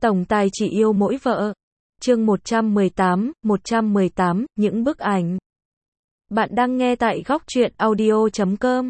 Tổng tài chỉ yêu mỗi vợ. Chương 118, những bức ảnh. Bạn đang nghe tại góc truyện audio.com.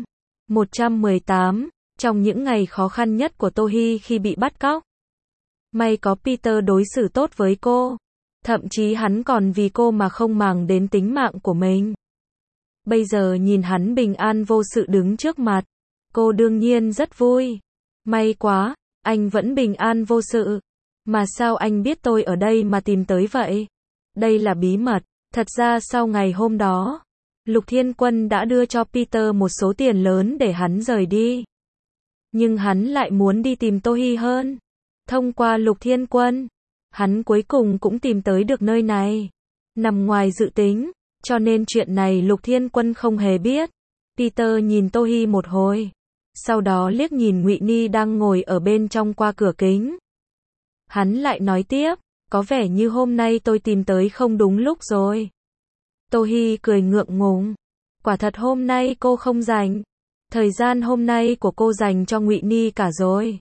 118. Trong những ngày khó khăn nhất của Tohi khi bị bắt cóc, may có Peter đối xử tốt với cô. Thậm chí hắn còn vì cô mà không màng đến tính mạng của mình. Bây giờ nhìn hắn bình an vô sự đứng trước mặt, cô đương nhiên rất vui. May quá, anh vẫn bình an vô sự. Mà sao anh biết tôi ở đây mà tìm tới vậy? Đây là bí mật. Thật ra sau ngày hôm đó, Lục Thiên Quân đã đưa cho Peter một số tiền lớn để hắn rời đi. Nhưng hắn lại muốn đi tìm Tohi hơn. Thông qua Lục Thiên Quân, hắn cuối cùng cũng tìm tới được nơi này. Nằm ngoài dự tính, cho nên chuyện này Lục Thiên Quân không hề biết. Peter nhìn Tohi một hồi, sau đó liếc nhìn Ngụy Ni đang ngồi ở bên trong qua cửa kính. Hắn lại nói tiếp, có vẻ như hôm nay tôi tìm tới không đúng lúc rồi. Tohi cười ngượng ngùng, quả thật hôm nay cô không rảnh. Thời gian hôm nay của cô dành cho Ngụy Ni cả rồi.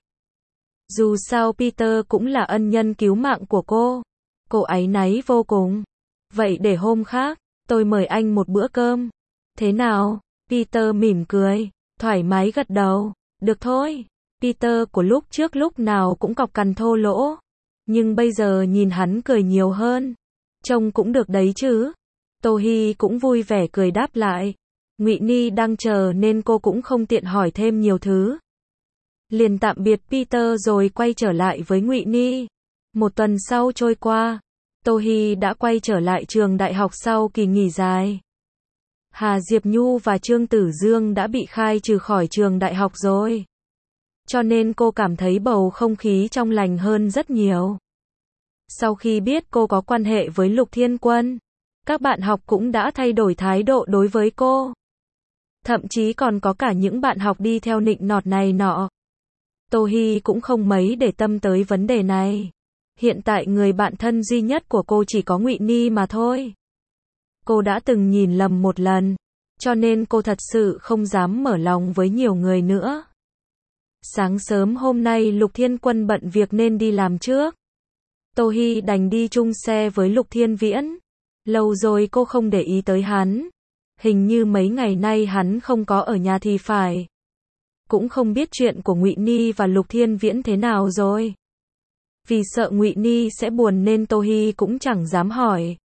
Dù sao Peter cũng là ân nhân cứu mạng của cô áy náy vô cùng. Vậy để hôm khác, tôi mời anh một bữa cơm. Thế nào? Peter mỉm cười, thoải mái gật đầu. Được thôi. Peter của lúc trước lúc nào cũng cọc cằn thô lỗ. Nhưng bây giờ nhìn hắn cười nhiều hơn. Trông cũng được đấy chứ. Tohi cũng vui vẻ cười đáp lại. Ngụy Ni đang chờ nên cô cũng không tiện hỏi thêm nhiều thứ. Liền tạm biệt Peter rồi quay trở lại với Ngụy Ni. Một tuần sau trôi qua, Tohi đã quay trở lại trường đại học sau kỳ nghỉ dài. Hà Diệp Nhu và Trương Tử Dương đã bị khai trừ khỏi trường đại học rồi. Cho nên cô cảm thấy bầu không khí trong lành hơn rất nhiều. Sau khi biết cô có quan hệ với Lục Thiên Quân, các bạn học cũng đã thay đổi thái độ đối với cô. Thậm chí còn có cả những bạn học đi theo nịnh nọt này nọ. Tohi cũng không mấy để tâm tới vấn đề này. Hiện tại người bạn thân duy nhất của cô chỉ có Ngụy Ni mà thôi. Cô đã từng nhìn lầm một lần, cho nên cô thật sự không dám mở lòng với nhiều người nữa. Sáng sớm hôm nay Lục Thiên Quân bận việc nên đi làm trước. Tohi đành đi chung xe với Lục Thiên Viễn. Lâu rồi cô không để ý tới hắn. Hình như mấy ngày nay hắn không có ở nhà thì phải. Cũng không biết chuyện của Ngụy Ni và Lục Thiên Viễn thế nào rồi. Vì sợ Ngụy Ni sẽ buồn nên Tohi cũng chẳng dám hỏi.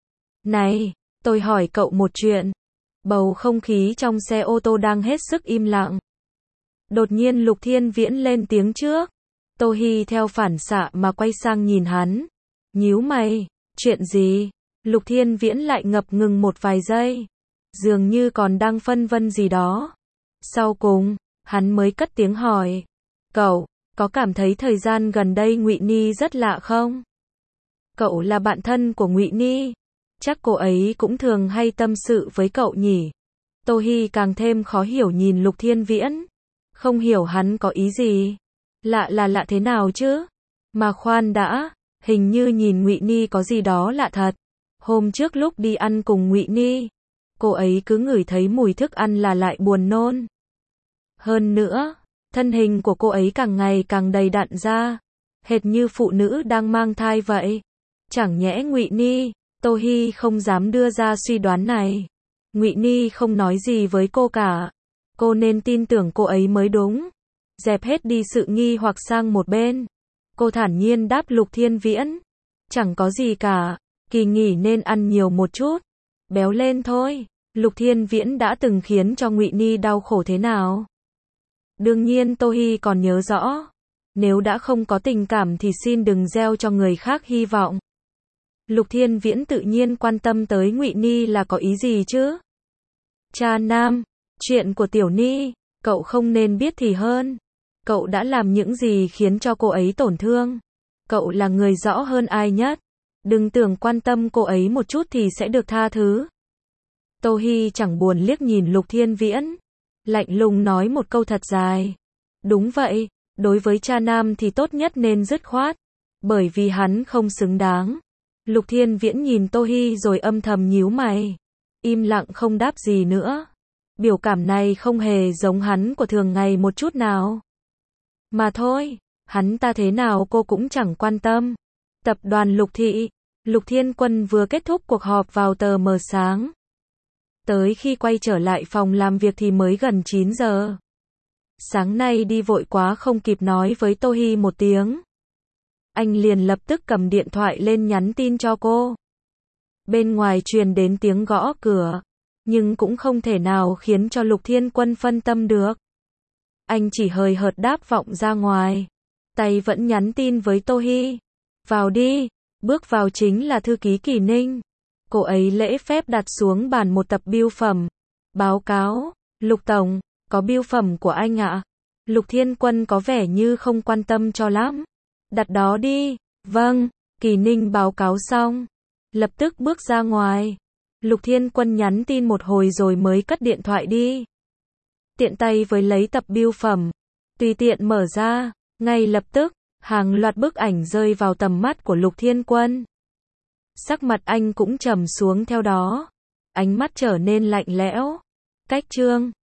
Này, tôi hỏi cậu một chuyện. Bầu không khí trong xe ô tô đang hết sức im lặng. Đột nhiên Lục Thiên Viễn lên tiếng trước. Tohi theo phản xạ mà quay sang nhìn hắn. Nhíu mày, chuyện gì? Lục Thiên Viễn lại ngập ngừng một vài giây. Dường như còn đang phân vân gì đó. Sau cùng, hắn mới cất tiếng hỏi. Cậu, có cảm thấy thời gian gần đây Ngụy Ni rất lạ không? Cậu là bạn thân của Ngụy Ni. Chắc cô ấy cũng thường hay tâm sự với cậu nhỉ? Tohi càng thêm khó hiểu nhìn Lục Thiên Viễn. Không hiểu hắn có ý gì. Lạ là lạ thế nào chứ? Mà khoan đã, hình như nhìn Ngụy Ni có gì đó lạ thật. Hôm trước lúc đi ăn cùng Ngụy Ni, cô ấy cứ ngửi thấy mùi thức ăn là lại buồn nôn. Hơn nữa, thân hình của cô ấy càng ngày càng đầy đặn ra, hệt như phụ nữ đang mang thai vậy. Chẳng nhẽ Ngụy Ni? Tohi không dám đưa ra suy đoán này. Ngụy Ni không nói gì với cô cả. Cô nên tin tưởng cô ấy mới đúng. Dẹp hết đi sự nghi hoặc sang một bên. Cô thản nhiên đáp Lục Thiên Viễn. Chẳng có gì cả. Kỳ nghỉ nên ăn nhiều một chút. Béo lên thôi. Lục Thiên Viễn đã từng khiến cho Ngụy Ni đau khổ thế nào. Đương nhiên Tohi còn nhớ rõ. Nếu đã không có tình cảm thì xin đừng gieo cho người khác hy vọng. Lục Thiên Viễn tự nhiên quan tâm tới Ngụy Ni là có ý gì chứ? Cha nam, chuyện của Tiểu Ni, cậu không nên biết thì hơn. Cậu đã làm những gì khiến cho cô ấy tổn thương. Cậu là người rõ hơn ai nhất. Đừng tưởng quan tâm cô ấy một chút thì sẽ được tha thứ. Tohi chẳng buồn liếc nhìn Lục Thiên Viễn. Lạnh lùng nói một câu thật dài. Đúng vậy, đối với cha nam thì tốt nhất nên dứt khoát. Bởi vì hắn không xứng đáng. Lục Thiên Viễn nhìn Tohi rồi âm thầm nhíu mày. Im lặng không đáp gì nữa. Biểu cảm này không hề giống hắn của thường ngày một chút nào. Mà thôi, Hắn ta thế nào cô cũng chẳng quan tâm. Tập đoàn Lục Thị, Lục Thiên Quân vừa kết thúc cuộc họp vào tờ mờ sáng. Tới khi quay trở lại phòng làm việc thì mới gần 9 giờ. Sáng nay đi vội quá không kịp nói với Tô Hi một tiếng. Anh liền lập tức cầm điện thoại lên nhắn tin cho cô. Bên ngoài truyền đến tiếng gõ cửa, nhưng cũng không thể nào khiến cho Lục Thiên Quân phân tâm được. Anh chỉ hời hợt đáp vọng ra ngoài, tay vẫn nhắn tin với Tô Hi. Vào đi, bước vào chính là thư ký Kỳ Ninh. Cô ấy lễ phép đặt xuống bàn một tập bưu phẩm. Báo cáo, Lục Tổng, có bưu phẩm của anh ạ. Lục Thiên Quân có vẻ như không quan tâm cho lắm. Đặt đó đi. Vâng, Kỳ Ninh báo cáo xong, lập tức bước ra ngoài. Lục Thiên Quân nhắn tin một hồi rồi mới cất điện thoại đi. Tiện tay với lấy tập bưu phẩm, tùy tiện mở ra, ngay lập tức, hàng loạt bức ảnh rơi vào tầm mắt của Lục Thiên Quân. Sắc mặt anh cũng trầm xuống theo đó, ánh mắt trở nên lạnh lẽo. Cách chương